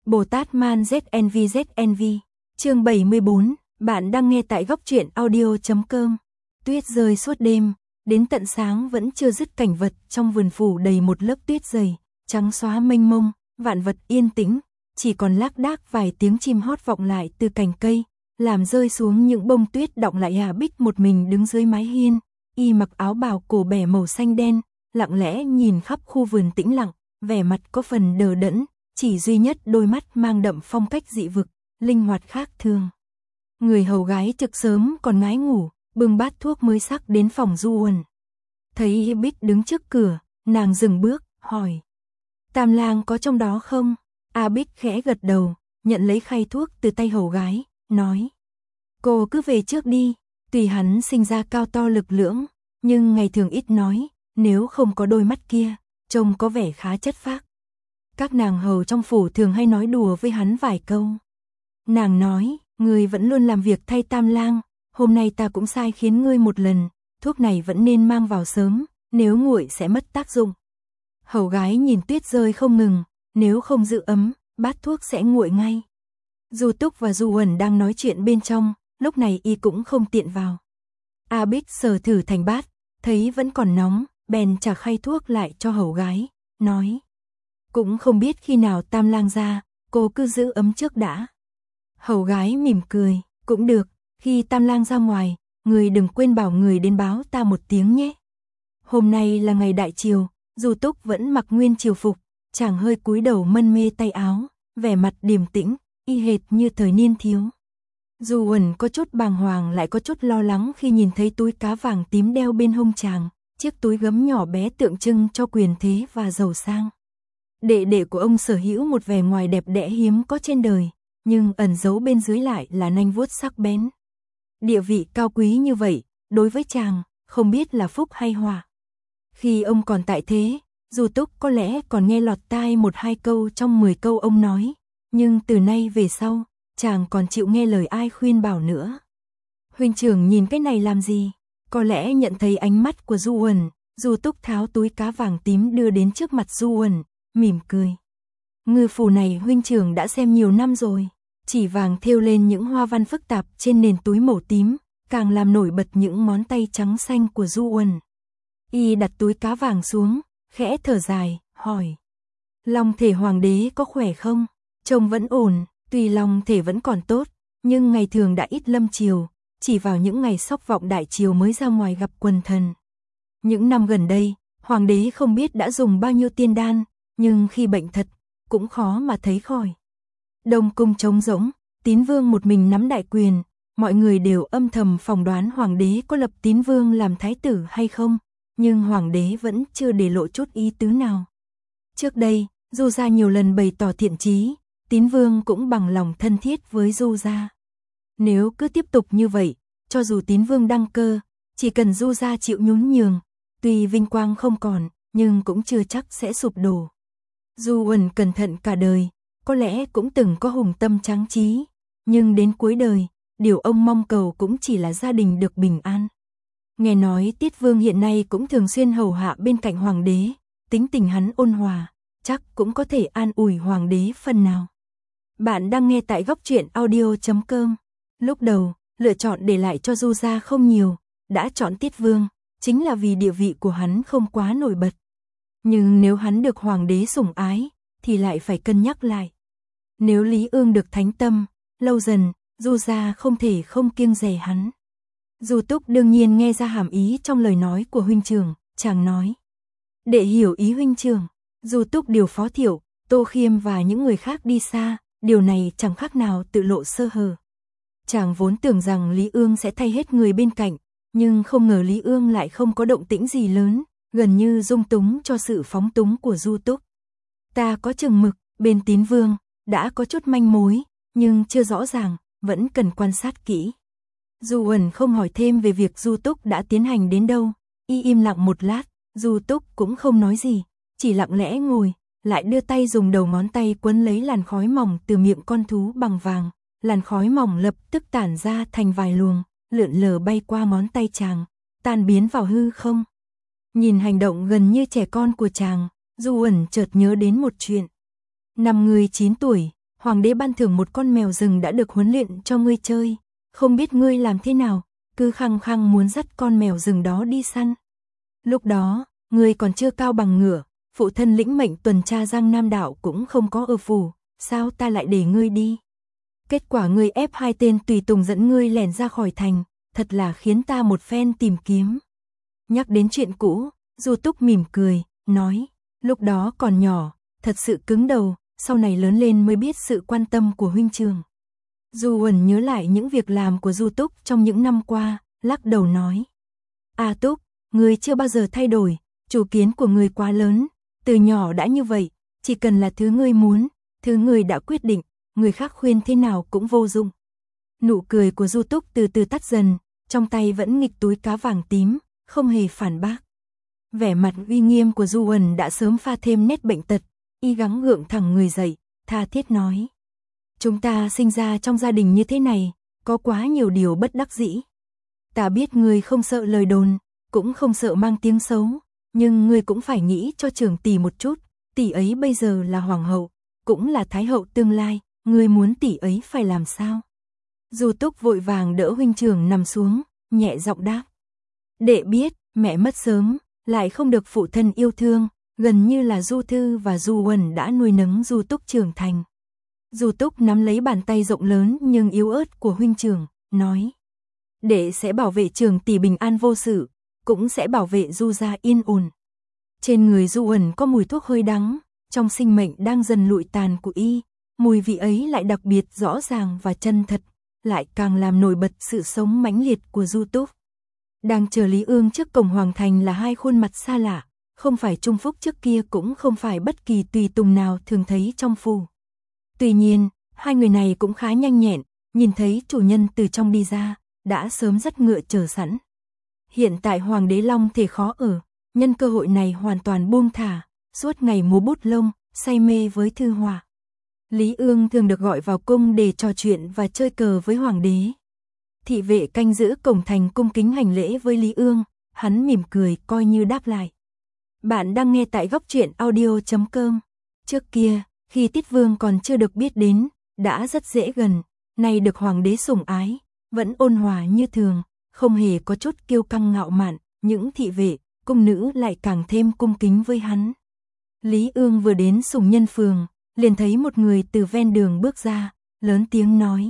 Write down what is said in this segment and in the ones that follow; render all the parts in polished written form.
Bồ Tát Man ZNV. Chương 74, bạn đang nghe tại góc truyện audio.com. Tuyết rơi suốt đêm, đến tận sáng vẫn chưa dứt, cảnh vật trong vườn phủ đầy một lớp tuyết dày, trắng xóa mênh mông, vạn vật yên tĩnh, chỉ còn lác đác vài tiếng chim hót vọng lại từ cành cây, làm rơi xuống những bông tuyết đọng lại. Hà Bích một mình đứng dưới mái hiên, y mặc áo bào cổ bẻ màu xanh đen, lặng lẽ nhìn khắp khu vườn tĩnh lặng, vẻ mặt có phần đờ đẫn, chỉ duy nhất đôi mắt mang đậm phong cách dị vực, linh hoạt khác thường. Người hầu gái trực sớm còn ngái ngủ, bưng bát thuốc mới sắc đến phòng Du Uẩn. Thấy Bích đứng trước cửa, nàng dừng bước, hỏi: Tam lang có trong đó không? A Bích khẽ gật đầu, nhận lấy khay thuốc từ tay hầu gái, nói: Cô cứ về trước đi. Tùy hắn sinh ra cao to lực lưỡng, nhưng ngày thường ít nói, nếu không có đôi mắt kia, trông có vẻ khá chất phác. Các nàng hầu trong phủ thường hay nói đùa với hắn vài câu. Nàng nói: Ngươi vẫn luôn làm việc thay Tam lang, hôm nay ta cũng sai khiến ngươi một lần, thuốc này vẫn nên mang vào sớm, nếu nguội sẽ mất tác dụng. Hầu gái nhìn tuyết rơi không ngừng, nếu không giữ ấm, bát thuốc sẽ nguội ngay. Du Túc và Du Uẩn đang nói chuyện bên trong, lúc này y cũng không tiện vào. A Bích sờ thử thành bát, thấy vẫn còn nóng, bèn trả khay thuốc lại cho hầu gái, nói: Cũng không biết khi nào Tam lang ra, cô cứ giữ ấm trước đã. Hầu gái mỉm cười: Cũng được, khi Tam lang ra ngoài, người đừng quên bảo người đến báo ta một tiếng nhé. Hôm nay là ngày đại triều, Du Túc vẫn mặc nguyên triều phục, chàng hơi cúi đầu mân mê tay áo, vẻ mặt điềm tĩnh, y hệt như thời niên thiếu. Du Uẩn có chút bàng hoàng lại có chút lo lắng khi nhìn thấy túi cá vàng tím đeo bên hông chàng, chiếc túi gấm nhỏ bé tượng trưng cho quyền thế và giàu sang. Đệ đệ của ông sở hữu một vẻ ngoài đẹp đẽ hiếm có trên đời, nhưng ẩn giấu bên dưới lại là nanh vuốt sắc bén. Địa vị cao quý như vậy, đối với chàng, không biết là phúc hay họa. Khi ông còn tại thế, Du Túc có lẽ còn nghe lọt tai một hai câu trong 10 câu ông nói, nhưng từ nay về sau, chàng còn chịu nghe lời ai khuyên bảo nữa. Huynh trưởng nhìn cái này làm gì? Có lẽ nhận thấy ánh mắt của Du Uẩn, Du Túc tháo túi cá vàng tím đưa đến trước mặt Du Uẩn, mỉm cười. Ngư phù này huynh trưởng đã xem nhiều năm rồi, chỉ vàng thêu lên những hoa văn phức tạp trên nền túi màu tím, càng làm nổi bật những ngón tay trắng xanh của Du Uẩn. Y đặt túi cá vàng xuống, khẽ thở dài, hỏi: Long thể hoàng đế có khỏe không? Trông vẫn ổn, tuy long thể vẫn còn tốt, nhưng ngày thường đã ít lâm triều, chỉ vào những ngày sóc vọng đại triều mới ra ngoài gặp quần thần. Những năm gần đây, hoàng đế không biết đã dùng bao nhiêu tiên đan, nhưng khi bệnh thật, cũng khó mà thấy khỏi. Đông cung trống rỗng, Tín Vương một mình nắm đại quyền, mọi người đều âm thầm phỏng đoán hoàng đế có lập Tín Vương làm thái tử hay không, nhưng hoàng đế vẫn chưa để lộ chút ý tứ nào. Trước đây, Du gia nhiều lần bày tỏ thiện chí, Tín Vương cũng bằng lòng thân thiết với Du gia. Nếu cứ tiếp tục như vậy, cho dù Tín Vương đăng cơ, chỉ cần Du gia chịu nhún nhường, tuy vinh quang không còn, nhưng cũng chưa chắc sẽ sụp đổ. Du Uẩn cẩn thận cả đời, có lẽ cũng từng có hùng tâm tráng trí, nhưng đến cuối đời, điều ông mong cầu cũng chỉ là gia đình được bình an. Nghe nói Tiết Vương hiện nay cũng thường xuyên hầu hạ bên cạnh hoàng đế, tính tình hắn ôn hòa, chắc cũng có thể an ủi hoàng đế phần nào. Bạn đang nghe tại góc truyện audio.com. Lúc đầu, lựa chọn để lại cho Du gia không nhiều, đã chọn Tiết Vương, chính là vì địa vị của hắn không quá nổi bật. Nhưng nếu hắn được hoàng đế sủng ái, thì lại phải cân nhắc lại. Nếu Lý Ương được thánh tâm, lâu dần, Du gia không thể không kiêng dè hắn. Du Túc đương nhiên nghe ra hàm ý trong lời nói của huynh trưởng, chàng nói: Đệ hiểu ý huynh trưởng. Du Túc điều phó Thiệu, Tô Khiêm và những người khác đi xa, điều này chẳng khác nào tự lộ sơ hở. Chàng vốn tưởng rằng Lý Ương sẽ thay hết người bên cạnh, nhưng không ngờ Lý Ương lại không có động tĩnh gì lớn, gần như dung túng cho sự phóng túng của Du Túc. Ta có chừng mực, bên Tín Vương, đã có chút manh mối, nhưng chưa rõ ràng, vẫn cần quan sát kỹ. Du Uẩn không hỏi thêm về việc Du Túc đã tiến hành đến đâu, y im lặng một lát, Du Túc cũng không nói gì, chỉ lặng lẽ ngồi, lại đưa tay dùng đầu ngón tay quấn lấy làn khói mỏng từ miệng con thú bằng vàng, làn khói mỏng lập tức tản ra thành vài luồng, lượn lờ bay qua ngón tay chàng, tan biến vào hư không. Nhìn hành động gần như trẻ con của chàng, Du Uẩn chợt nhớ đến một chuyện. Năm người 9 tuổi, Hoàng đế ban thưởng một con mèo rừng đã được huấn luyện cho ngươi chơi, không biết ngươi làm thế nào, cứ khăng khăng muốn dắt con mèo rừng đó đi săn. Lúc đó, ngươi còn chưa cao bằng ngựa, phụ thân lĩnh mệnh tuần tra Giang Nam đảo cũng không có ở phủ, sao ta lại để ngươi đi? Kết quả ngươi ép 2 tên tùy tùng dẫn ngươi lẻn ra khỏi thành, thật là khiến ta một phen tìm kiếm. Nhắc đến chuyện cũ, Du Túc mỉm cười, nói, lúc đó còn nhỏ, thật sự cứng đầu, sau này lớn lên mới biết sự quan tâm của huynh trưởng. Du Huẩn nhớ lại những việc làm của Du Túc trong những năm qua, lắc đầu nói. A Túc, ngươi chưa bao giờ thay đổi, chủ kiến của ngươi quá lớn, từ nhỏ đã như vậy, chỉ cần là thứ ngươi muốn, thứ ngươi đã quyết định, người khác khuyên thế nào cũng vô dụng. Nụ cười của Du Túc từ từ tắt dần, trong tay vẫn nghịch túi cá vàng tím, không hề phản bác. Vẻ mặt uy nghiêm của Du Huẩn đã sớm pha thêm nét bệnh tật, y gắng gượng thẳng người dậy, tha thiết nói. Chúng ta sinh ra trong gia đình như thế này, có quá nhiều điều bất đắc dĩ. Ta biết ngươi không sợ lời đồn, cũng không sợ mang tiếng xấu, nhưng ngươi cũng phải nghĩ cho trưởng tỷ một chút, tỷ ấy bây giờ là hoàng hậu, cũng là thái hậu tương lai, ngươi muốn tỷ ấy phải làm sao? Du Túc vội vàng đỡ huynh trưởng nằm xuống, nhẹ giọng đáp. Đệ biết, mẹ mất sớm, lại không được phụ thân yêu thương, gần như là Du Thư và Du Huẩn đã nuôi nấng Du Túc trưởng thành. Du Túc nắm lấy bàn tay rộng lớn nhưng yếu ớt của huynh trưởng, nói. Đệ sẽ bảo vệ trưởng tỷ bình an vô sự, cũng sẽ bảo vệ Du gia yên ổn. Trên người Du Huẩn có mùi thuốc hơi đắng, trong sinh mệnh đang dần lụi tàn của y, mùi vị ấy lại đặc biệt rõ ràng và chân thật, lại càng làm nổi bật sự sống mãnh liệt của Du Túc. Đang chờ Lý Ương trước cổng hoàng thành là 2 khuôn mặt xa lạ, không phải Trung Phúc trước kia cũng không phải bất kỳ tùy tùng nào thường thấy trong phủ. Tuy nhiên, 2 người này cũng khá nhanh nhẹn, nhìn thấy chủ nhân từ trong đi ra, đã sớm dắt ngựa chờ sẵn. Hiện tại Hoàng đế Long Thể khó ở, nhân cơ hội này hoàn toàn buông thả, suốt ngày múa bút lông, say mê với thư họa. Lý Ương thường được gọi vào cung để trò chuyện và chơi cờ với Hoàng đế. Thị vệ canh giữ cổng thành cung kính hành lễ với Lý Ương, hắn mỉm cười coi như đáp lại. Bạn đang nghe tại góc truyện audio.com. Trước kia, khi Tiết Vương còn chưa được biết đến, đã rất dễ gần, nay được Hoàng đế sủng ái, vẫn ôn hòa như thường, không hề có chút kiêu căng ngạo mạn, những thị vệ, cung nữ lại càng thêm cung kính với hắn. Lý Ương vừa đến Sủng Nhân Phường, liền thấy một người từ ven đường bước ra, lớn tiếng nói.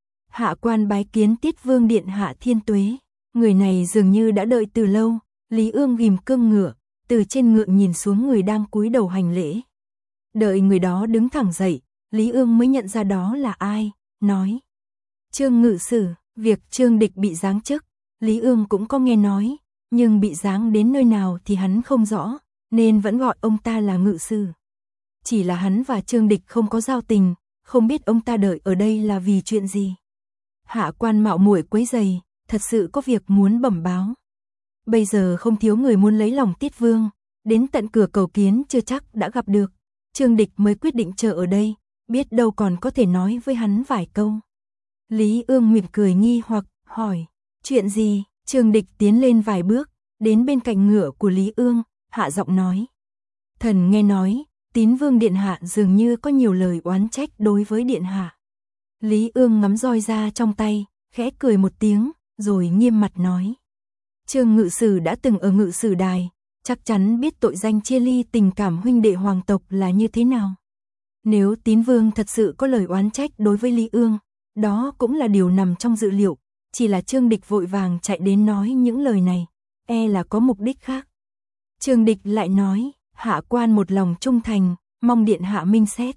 Hạ quan bái kiến Tiết Vương điện hạ thiên tuế. Người này dường như đã đợi từ lâu, Lý Ương ghim cương ngựa, từ trên ngựa nhìn xuống người đang cúi đầu hành lễ. Đợi người đó đứng thẳng dậy, Lý Ương mới nhận ra đó là ai, nói. Trương ngự sử, việc Trương Địch bị giáng chức, Lý Ương cũng có nghe nói, nhưng bị giáng đến nơi nào thì hắn không rõ, nên vẫn gọi ông ta là ngự sử. Chỉ là hắn và Trương Địch không có giao tình, không biết ông ta đợi ở đây là vì chuyện gì. Hạ quan mạo muội quấy rầy, thật sự có việc muốn bẩm báo. Bây giờ không thiếu người muốn lấy lòng Tiết Vương, đến tận cửa cầu kiến chưa chắc đã gặp được. Trương Địch mới quyết định chờ ở đây, biết đâu còn có thể nói với hắn vài câu. Lý Ương mỉm cười nghi hoặc, hỏi, chuyện gì? Trương Địch tiến lên vài bước, đến bên cạnh ngựa của Lý Ương, hạ giọng nói. Thần nghe nói, Tín Vương điện hạ dường như có nhiều lời oán trách đối với điện hạ. Lý Ương ngắm roi ra trong tay, khẽ cười một tiếng, rồi nghiêm mặt nói. Trương ngự sử đã từng ở ngự sử đài, chắc chắn biết tội danh chia ly tình cảm huynh đệ hoàng tộc là như thế nào. Nếu Tín Vương thật sự có lời oán trách đối với Lý Ương, đó cũng là điều nằm trong dự liệu, chỉ là Trương Địch vội vàng chạy đến nói những lời này, e là có mục đích khác. Trương Địch lại nói, hạ quan một lòng trung thành, mong điện hạ minh xét.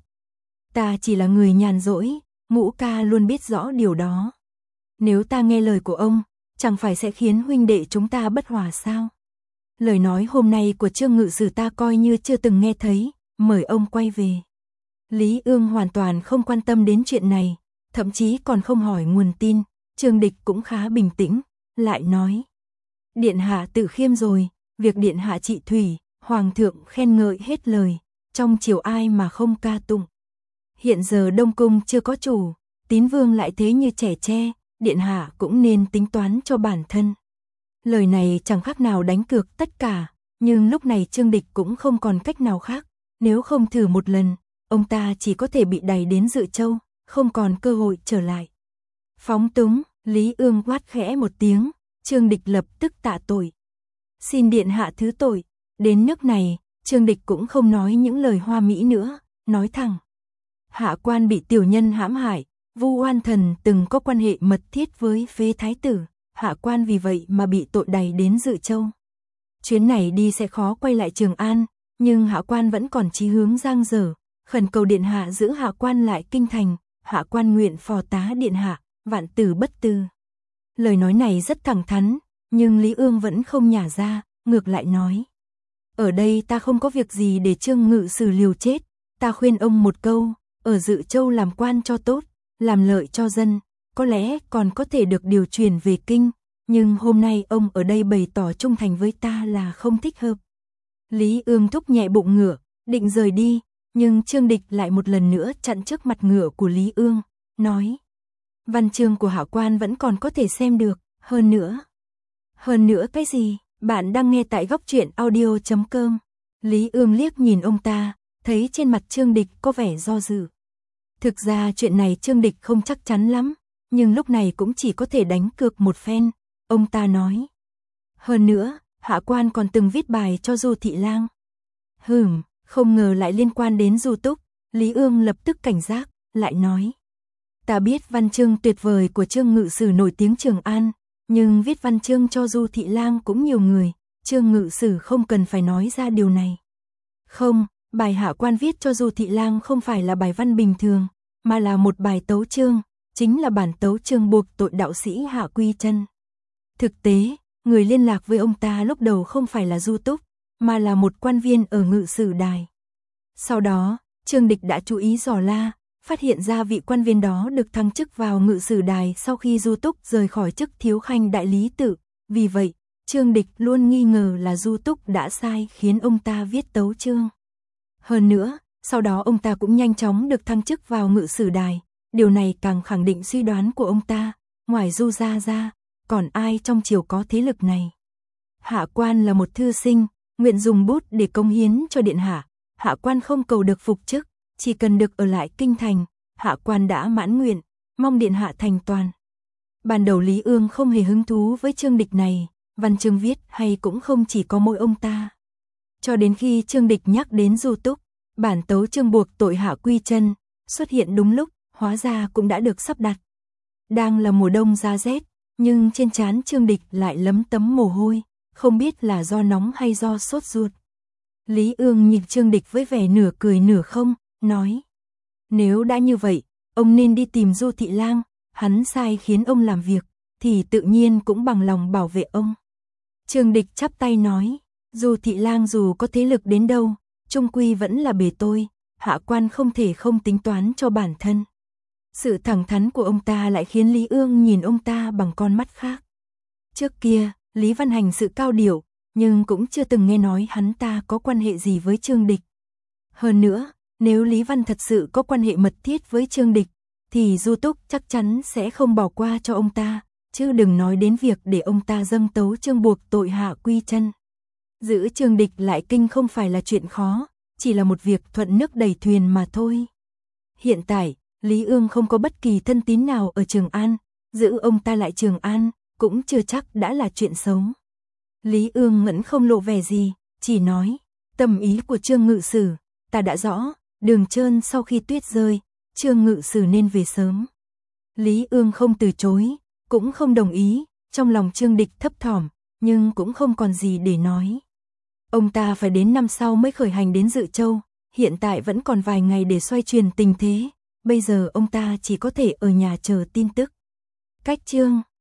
Ta chỉ là người nhàn rỗi, Ngũ ca luôn biết rõ điều đó. Nếu ta nghe lời của ông, chẳng phải sẽ khiến huynh đệ chúng ta bất hòa sao? Lời nói hôm nay của Trương ngự sử ta coi như chưa từng nghe thấy, mời ông quay về. Lý Ương hoàn toàn không quan tâm đến chuyện này, thậm chí còn không hỏi nguồn tin. Trương Địch cũng khá bình tĩnh, lại nói. Điện hạ tự khiêm rồi, việc điện hạ trị thủy, hoàng thượng khen ngợi hết lời, trong triều ai mà không ca tụng. Hiện giờ Đông Cung chưa có chủ, Tín Vương lại thế như trẻ tre, điện hạ cũng nên tính toán cho bản thân. Lời này chẳng khác nào đánh cược tất cả, nhưng lúc này Trương Địch cũng không còn cách nào khác, nếu không thử một lần, ông ta chỉ có thể bị đày đến Dự Châu, không còn cơ hội trở lại. Phóng túng, Lý Ương quát khẽ một tiếng, Trương Địch lập tức tạ tội. Xin điện hạ thứ tội. Đến nước này, Trương Địch cũng không nói những lời hoa mỹ nữa, nói thẳng. Hạ quan bị tiểu nhân hãm hại, Vu Oan Thần từng có quan hệ mật thiết với Phế Thái tử, hạ quan vì vậy mà bị tội đày đến Dự Châu. Chuyến này đi sẽ khó quay lại Trường An, nhưng hạ quan vẫn còn chí hướng dang dở, khẩn cầu điện hạ giữ hạ quan lại kinh thành, hạ quan nguyện phò tá điện hạ, vạn tử bất tư. Lời nói này rất thẳng thắn, nhưng Lý Ương vẫn không nhả ra, ngược lại nói. Ở đây ta không có việc gì để Trương Ngự Sử liều chết, ta khuyên ông một câu, ở Dự Châu làm quan cho tốt, làm lợi cho dân, có lẽ còn có thể được điều chuyển về kinh, nhưng hôm nay ông ở đây bày tỏ trung thành với ta là không thích hợp. Lý Ương thúc nhẹ bụng ngựa, định rời đi, nhưng Trương Địch lại một lần nữa chặn trước mặt ngựa của Lý Ương, nói. Văn chương của hạ quan vẫn còn có thể xem được, hơn nữa. Hơn nữa cái gì? Bạn đang nghe tại góc truyện audio.com. Lý Ương liếc nhìn ông ta, thấy trên mặt Trương Địch có vẻ do dự. Thực ra chuyện này Trương Địch không chắc chắn lắm, nhưng lúc này cũng chỉ có thể đánh cược một phen. Ông ta nói. Hơn nữa, hạ quan còn từng viết bài cho Du Thị Lang. Không ngờ lại liên quan đến Du Túc. Lý Ương lập tức cảnh giác, lại nói. Ta biết văn chương tuyệt vời của Trương Ngự Sử nổi tiếng Trường An, nhưng viết văn chương cho Du Thị Lang cũng nhiều người, Trương Ngự Sử không cần phải nói ra điều này. Không, bài hạ quan viết cho Du Thị Lang không phải là bài văn bình thường, mà là một bài tấu chương, chính là bản tấu chương buộc tội đạo sĩ Hạ Quy Chân. Thực tế, người liên lạc với ông ta lúc đầu không phải là Du Túc, mà là một quan viên ở Ngự Sử Đài. Sau đó, Trương Địch đã chú ý dò la, phát hiện ra vị quan viên đó được thăng chức vào Ngự Sử Đài sau khi Du Túc rời khỏi chức thiếu khanh đại lý tự. Vì vậy, Trương Địch luôn nghi ngờ là Du Túc đã sai khiến ông ta viết tấu chương. Hơn nữa, sau đó ông ta cũng nhanh chóng được thăng chức vào Ngự Sử Đài. Điều này càng khẳng định suy đoán của ông ta, ngoài Du gia ra, còn ai trong triều có thế lực này. Hạ quan là một thư sinh, nguyện dùng bút để cống hiến cho điện hạ. Hạ quan không cầu được phục chức, chỉ cần được ở lại kinh thành, hạ quan đã mãn nguyện, mong điện hạ thành toàn. Ban đầu Lý Ương không hề hứng thú với Trương Địch này, văn chương viết hay cũng không chỉ có mỗi ông ta. Cho đến khi Trương Địch nhắc đến Du Túc, bản tấu chương buộc tội Hạ Quy Chân xuất hiện đúng lúc, hóa ra cũng đã được sắp đặt. Đang là mùa đông giá rét, nhưng trên trán Trương Địch lại lấm tấm mồ hôi, không biết là do nóng hay do sốt ruột. Lý Ương nhìn Trương Địch với vẻ nửa cười nửa không, nói. Nếu đã như vậy, ông nên đi tìm Du Thị Lang, hắn sai khiến ông làm việc, thì tự nhiên cũng bằng lòng bảo vệ ông. Trương Địch chắp tay nói, Du Thị Lang dù có thế lực đến đâu, chung quy vẫn là bề tôi, hạ quan không thể không tính toán cho bản thân. Sự thẳng thắn của ông ta lại khiến Lý Ương nhìn ông ta bằng con mắt khác. Trước kia, Lý Văn hành sự cao điệu, nhưng cũng chưa từng nghe nói hắn ta có quan hệ gì với Trương Địch. Hơn nữa, nếu Lý Văn thật sự có quan hệ mật thiết với Trương Địch, thì Du Túc chắc chắn sẽ không bỏ qua cho ông ta, chứ đừng nói đến việc để ông ta dâng tấu chương buộc tội Hạ Quy Chân. Giữ Trương Địch lại kinh không phải là chuyện khó, chỉ là một việc thuận nước đẩy thuyền mà thôi. Hiện tại, Lý Ương không có bất kỳ thân tín nào ở Trường An, giữ ông ta lại Trường An, cũng chưa chắc đã là chuyện xấu. Lý Ương vẫn không lộ vẻ gì, chỉ nói, tâm ý của Trương Ngự Sử, ta đã rõ, Đường Trơn sau khi tuyết rơi, Trương Ngự Sử nên về sớm. Lý Ương không từ chối, cũng không đồng ý, trong lòng Trương Địch thấp thỏm, nhưng cũng không còn gì để nói. Ông ta phải đến năm sau mới khởi hành đến Dự Châu, hiện tại vẫn còn vài ngày để xoay chuyển tình thế, bây giờ ông ta chỉ có thể ở nhà chờ tin tức. Cách chương